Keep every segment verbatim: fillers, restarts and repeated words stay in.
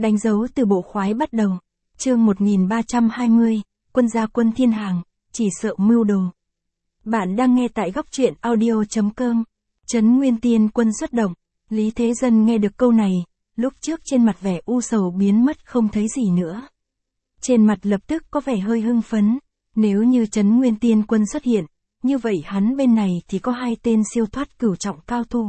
Đánh dấu từ bộ khoái bắt đầu. Chương một nghìn ba trăm hai mươi, quân gia quân thiên hàng, chỉ sợ mưu đồ. Bạn đang nghe tại góc truyện audio chấm com. Trấn Nguyên Tiên quân xuất động. Lý Thế Dân nghe được câu này, lúc trước trên mặt vẻ u sầu biến mất không thấy gì nữa. Trên mặt lập tức có vẻ hơi hưng phấn. Nếu như Trấn Nguyên Tiên quân xuất hiện, như vậy hắn bên này thì có hai tên siêu thoát cửu trọng cao thủ.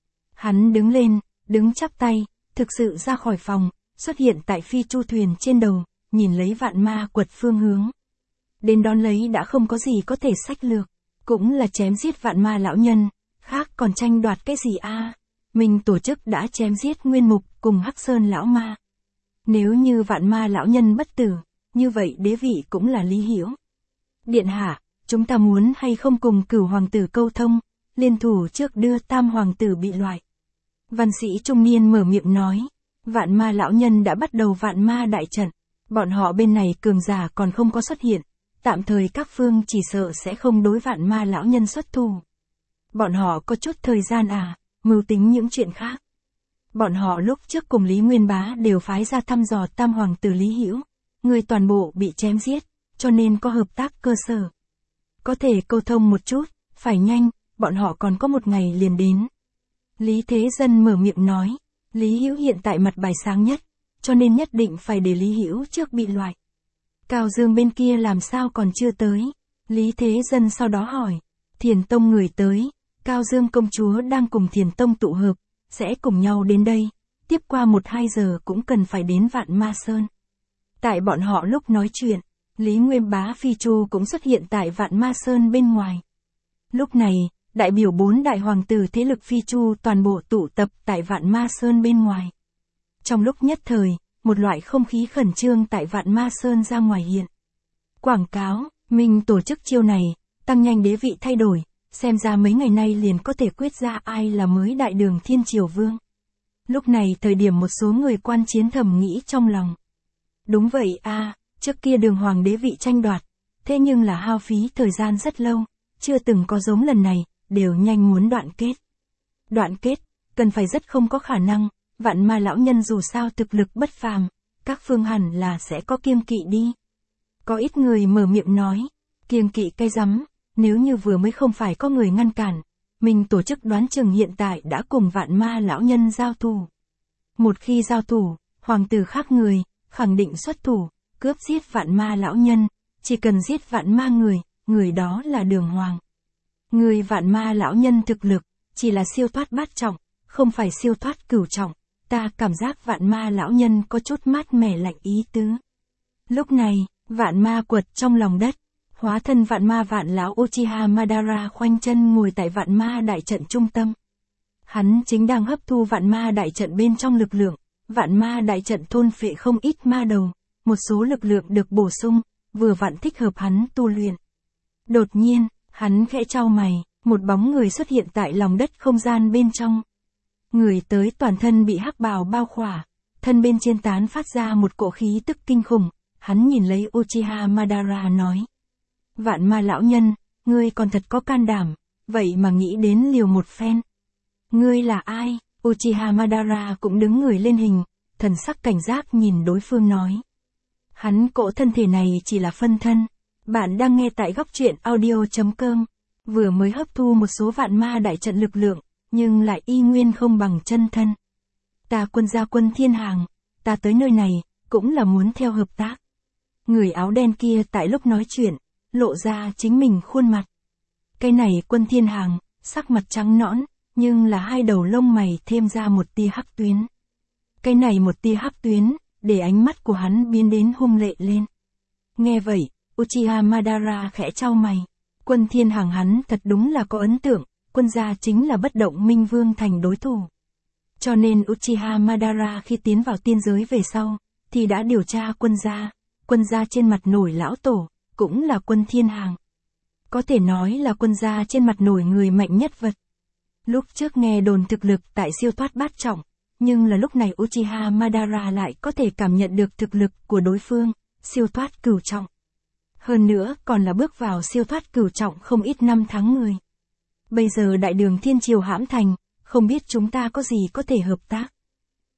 Hắn đứng lên, đứng chắp tay, thực sự ra khỏi phòng, xuất hiện tại phi chu thuyền trên đầu, nhìn lấy vạn ma quật phương hướng. Đến đón lấy đã không có gì có thể sách lược, cũng là chém giết vạn ma lão nhân, khác còn tranh đoạt cái gì a? À? Mình tổ chức đã chém giết Nguyên Mục cùng Hắc Sơn lão ma. Nếu như vạn ma lão nhân bất tử, như vậy đế vị cũng là Lý Hiểu. Điện hạ, chúng ta muốn hay không cùng Cửu hoàng tử câu thông, liên thủ trước đưa Tam hoàng tử bị loại. Văn sĩ trung niên mở miệng nói, vạn ma lão nhân đã bắt đầu vạn ma đại trận, bọn họ bên này cường giả còn không có xuất hiện, tạm thời các phương chỉ sợ sẽ không đối vạn ma lão nhân xuất thủ. Bọn họ có chút thời gian à, mưu tính những chuyện khác. Bọn họ lúc trước cùng Lý Nguyên Bá đều phái ra thăm dò Tam hoàng tử Lý Hiểu, người toàn bộ bị chém giết, cho nên có hợp tác cơ sở. Có thể câu thông một chút, phải nhanh, bọn họ còn có một ngày liền đến. Lý Thế Dân mở miệng nói, Lý Hiểu hiện tại mặt bài sáng nhất, cho nên nhất định phải để Lý Hiểu trước bị loại. Cao Dương bên kia làm sao còn chưa tới? Lý Thế Dân sau đó hỏi, Thiền Tông người tới, Cao Dương công chúa đang cùng Thiền Tông tụ hợp, sẽ cùng nhau đến đây, tiếp qua một hai giờ cũng cần phải đến Vạn Ma Sơn. Tại bọn họ lúc nói chuyện, Lý Nguyên Bá Phi Chu cũng xuất hiện tại Vạn Ma Sơn bên ngoài. Lúc này, đại biểu bốn đại hoàng tử thế lực Phi Chu toàn bộ tụ tập tại Vạn Ma Sơn bên ngoài. Trong lúc nhất thời, một loại không khí khẩn trương tại Vạn Ma Sơn ra ngoài hiện. Quảng cáo, mình tổ chức chiêu này, tăng nhanh đế vị thay đổi, xem ra mấy ngày nay liền có thể quyết ra ai là mới đại đường Thiên Triều Vương. Lúc này thời điểm một số người quan chiến thầm nghĩ trong lòng. Đúng vậy a, à, trước kia đường hoàng đế vị tranh đoạt, thế nhưng là hao phí thời gian rất lâu, chưa từng có giống lần này, đều nhanh muốn đoạn kết. Đoạn kết, cần phải rất không có khả năng, vạn ma lão nhân dù sao thực lực bất phàm, các phương hẳn là sẽ có kiêng kỵ đi. Có ít người mở miệng nói, kiêng kỵ cái rắm, nếu như vừa mới không phải có người ngăn cản, mình tổ chức đoán chừng hiện tại đã cùng vạn ma lão nhân giao thủ. Một khi giao thủ, hoàng tử khác người, khẳng định xuất thủ, cướp giết vạn ma lão nhân, chỉ cần giết vạn ma người, người đó là đường hoàng. Người vạn ma lão nhân thực lực, chỉ là siêu thoát bát trọng, không phải siêu thoát cửu trọng, ta cảm giác vạn ma lão nhân có chút mát mẻ lạnh ý tứ. Lúc này, vạn ma quật trong lòng đất, hóa thân vạn ma vạn lão Uchiha Madara khoanh chân ngồi tại vạn ma đại trận trung tâm. Hắn chính đang hấp thu vạn ma đại trận bên trong lực lượng, vạn ma đại trận thôn phệ không ít ma đầu, một số lực lượng được bổ sung, vừa vặn thích hợp hắn tu luyện. Đột nhiên, hắn khẽ chau mày, một bóng người xuất hiện tại lòng đất không gian bên trong. Người tới toàn thân bị hắc bào bao khỏa, thân bên trên tán phát ra một cỗ khí tức kinh khủng, hắn nhìn lấy Uchiha Madara nói. Vạn ma lão nhân, ngươi còn thật có can đảm, vậy mà nghĩ đến liều một phen. Ngươi là ai? Uchiha Madara cũng đứng người lên hình, thần sắc cảnh giác nhìn đối phương nói. Hắn cỗ thân thể này chỉ là phân thân. Bạn đang nghe tại góc truyện audio chấm com, vừa mới hấp thu một số vạn ma đại trận lực lượng, nhưng lại y nguyên không bằng chân thân. Ta quân gia quân thiên hàng, ta tới nơi này, cũng là muốn theo hợp tác. Người áo đen kia tại lúc nói chuyện, lộ ra chính mình khuôn mặt. Cái này quân thiên hàng, sắc mặt trắng nõn, nhưng là hai đầu lông mày thêm ra một tia hắc tuyến. Cái này một tia hắc tuyến, để ánh mắt của hắn biến đến hung lệ lên. Nghe vậy, Uchiha Madara khẽ chau mày. Quân thiên hàng hắn thật đúng là có ấn tượng, quân gia chính là bất động minh vương thành đối thủ. Cho nên Uchiha Madara khi tiến vào tiên giới về sau, thì đã điều tra quân gia. Quân gia trên mặt nổi lão tổ, cũng là quân thiên hàng. Có thể nói là quân gia trên mặt nổi người mạnh nhất vật. Lúc trước nghe đồn thực lực tại siêu thoát bát trọng, nhưng là lúc này Uchiha Madara lại có thể cảm nhận được thực lực của đối phương, siêu thoát cửu trọng. Hơn nữa còn là bước vào siêu thoát cửu trọng không ít năm tháng người. Bây giờ đại đường Thiên Triều hãm thành, không biết chúng ta có gì có thể hợp tác.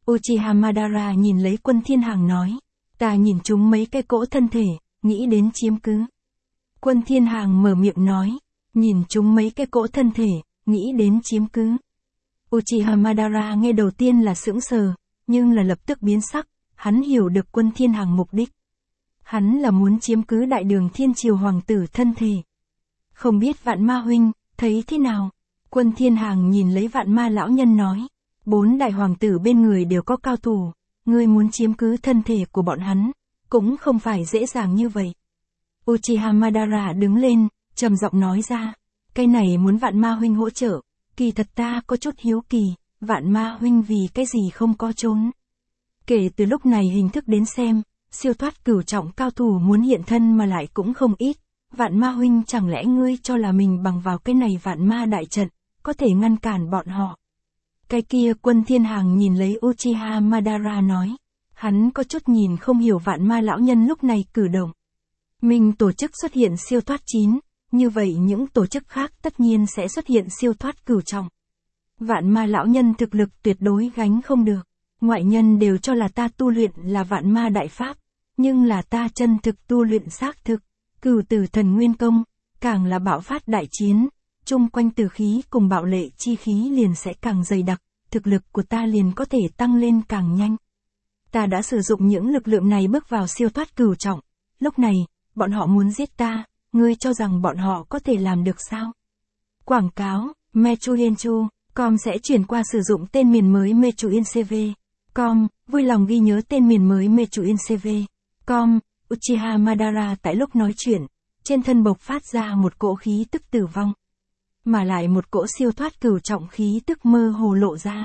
Uchiha Madara nhìn lấy Quân Thiên Hàng nói. Ta nhìn chúng mấy cái cỗ thân thể, nghĩ đến chiếm cứ. Quân Thiên Hàng mở miệng nói. Nhìn chúng mấy cái cỗ thân thể, nghĩ đến chiếm cứ. Uchiha Madara nghe đầu tiên là sững sờ, nhưng là lập tức biến sắc, hắn hiểu được Quân Thiên Hàng mục đích. Hắn là muốn chiếm cứ đại đường thiên triều hoàng tử thân thể. Không biết Vạn Ma huynh, thấy thế nào? Quân Thiên Hàng nhìn lấy Vạn Ma lão nhân nói. Bốn đại hoàng tử bên người đều có cao thủ, ngươi muốn chiếm cứ thân thể của bọn hắn, cũng không phải dễ dàng như vậy. Uchiha Madara đứng lên, trầm giọng nói ra. Cái này muốn Vạn Ma huynh hỗ trợ, kỳ thật ta có chút hiếu kỳ, Vạn Ma huynh vì cái gì không có trốn. Kể từ lúc này hình thức đến xem, siêu thoát cửu trọng cao thủ muốn hiện thân mà lại cũng không ít. Vạn Ma huynh chẳng lẽ ngươi cho là mình bằng vào cái này Vạn Ma đại trận, có thể ngăn cản bọn họ. Cái kia Quân Thiên Hàng nhìn lấy Uchiha Madara nói. Hắn có chút nhìn không hiểu Vạn Ma lão nhân lúc này cử động. Mình tổ chức xuất hiện siêu thoát chín, như vậy những tổ chức khác tất nhiên sẽ xuất hiện siêu thoát cửu trọng. Vạn Ma lão nhân thực lực tuyệt đối gánh không được. Ngoại nhân đều cho là ta tu luyện là Vạn Ma đại pháp, nhưng là ta chân thực tu luyện xác thực, cửu tử thần nguyên công, càng là bạo phát đại chiến, chung quanh tử khí cùng bạo lệ chi khí liền sẽ càng dày đặc, thực lực của ta liền có thể tăng lên càng nhanh. Ta đã sử dụng những lực lượng này bước vào siêu thoát cửu trọng, lúc này, bọn họ muốn giết ta, ngươi cho rằng bọn họ có thể làm được sao? Quảng cáo, Mechuyenchu, com sẽ chuyển qua sử dụng tên miền mới Mechuyencv. Com, vui lòng ghi nhớ tên miền mới Mechuyencv. Com, Uchiha Madara tại lúc nói chuyện, trên thân bộc phát ra một cỗ khí tức tử vong. Mà lại một cỗ siêu thoát cửu trọng khí tức mơ hồ lộ ra.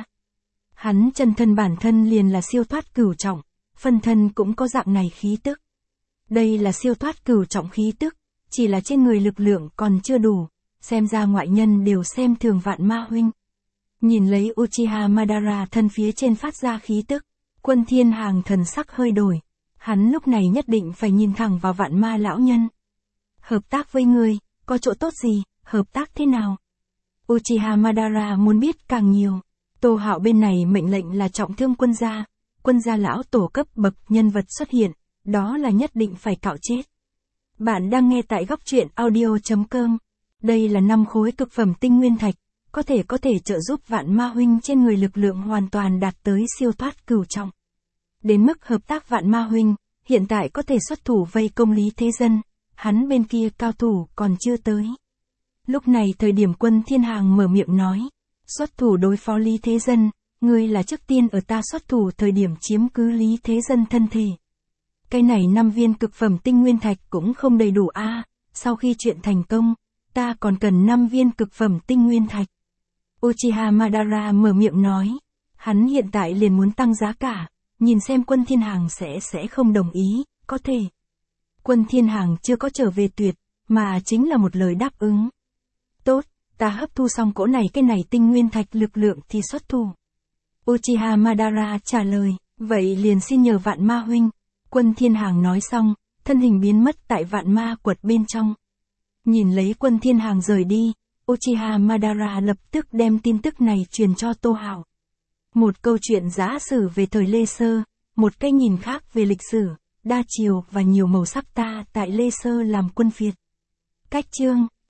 Hắn chân thân bản thân liền là siêu thoát cửu trọng, phân thân cũng có dạng này khí tức. Đây là siêu thoát cửu trọng khí tức, chỉ là trên người lực lượng còn chưa đủ, xem ra ngoại nhân đều xem thường Vạn Ma huynh. Nhìn lấy Uchiha Madara thân phía trên phát ra khí tức, Quân Thiên Hàng thần sắc hơi đổi. Hắn lúc này nhất định phải nhìn thẳng vào Vạn Ma lão nhân. Hợp tác với ngươi, có chỗ tốt gì, hợp tác thế nào? Uchiha Madara muốn biết càng nhiều. Tô Hạo bên này mệnh lệnh là trọng thương quân gia, quân gia lão tổ cấp bậc nhân vật xuất hiện, đó là nhất định phải cạo chết. Bạn đang nghe tại góc truyện audio chấm com. Đây là năm khối cực phẩm tinh nguyên thạch, có thể có thể trợ giúp Vạn Ma huynh trên người lực lượng hoàn toàn đạt tới siêu thoát cửu trọng. Đến mức hợp tác Vạn Ma huynh, hiện tại có thể xuất thủ vây công Lý Thế Dân, hắn bên kia cao thủ còn chưa tới. Lúc này thời điểm Quân Thiên Hàng mở miệng nói, xuất thủ đối phó Lý Thế Dân, ngươi là trước tiên ở ta xuất thủ thời điểm chiếm cứ Lý Thế Dân thân thể. Cái này năm viên cực phẩm tinh nguyên thạch cũng không đầy đủ a, à, sau khi chuyện thành công, ta còn cần năm viên cực phẩm tinh nguyên thạch. Uchiha Madara mở miệng nói, hắn hiện tại liền muốn tăng giá cả, nhìn xem Quân Thiên Hàng sẽ sẽ không đồng ý, có thể. Quân Thiên Hàng chưa có trở về tuyệt, mà chính là một lời đáp ứng. Tốt, ta hấp thu xong cỗ này cái này tinh nguyên thạch lực lượng thì xuất thủ. Uchiha Madara trả lời, vậy liền xin nhờ Vạn Ma huynh. Quân Thiên Hàng nói xong, thân hình biến mất tại Vạn Ma quật bên trong. Nhìn lấy Quân Thiên Hàng rời đi, Uchiha Madara lập tức đem tin tức này truyền cho Tô Hạo. Một câu chuyện giả sử về thời Lê Sơ, một cái nhìn khác về lịch sử, đa chiều và nhiều màu sắc ta tại Lê Sơ làm quân Việt. Cách chương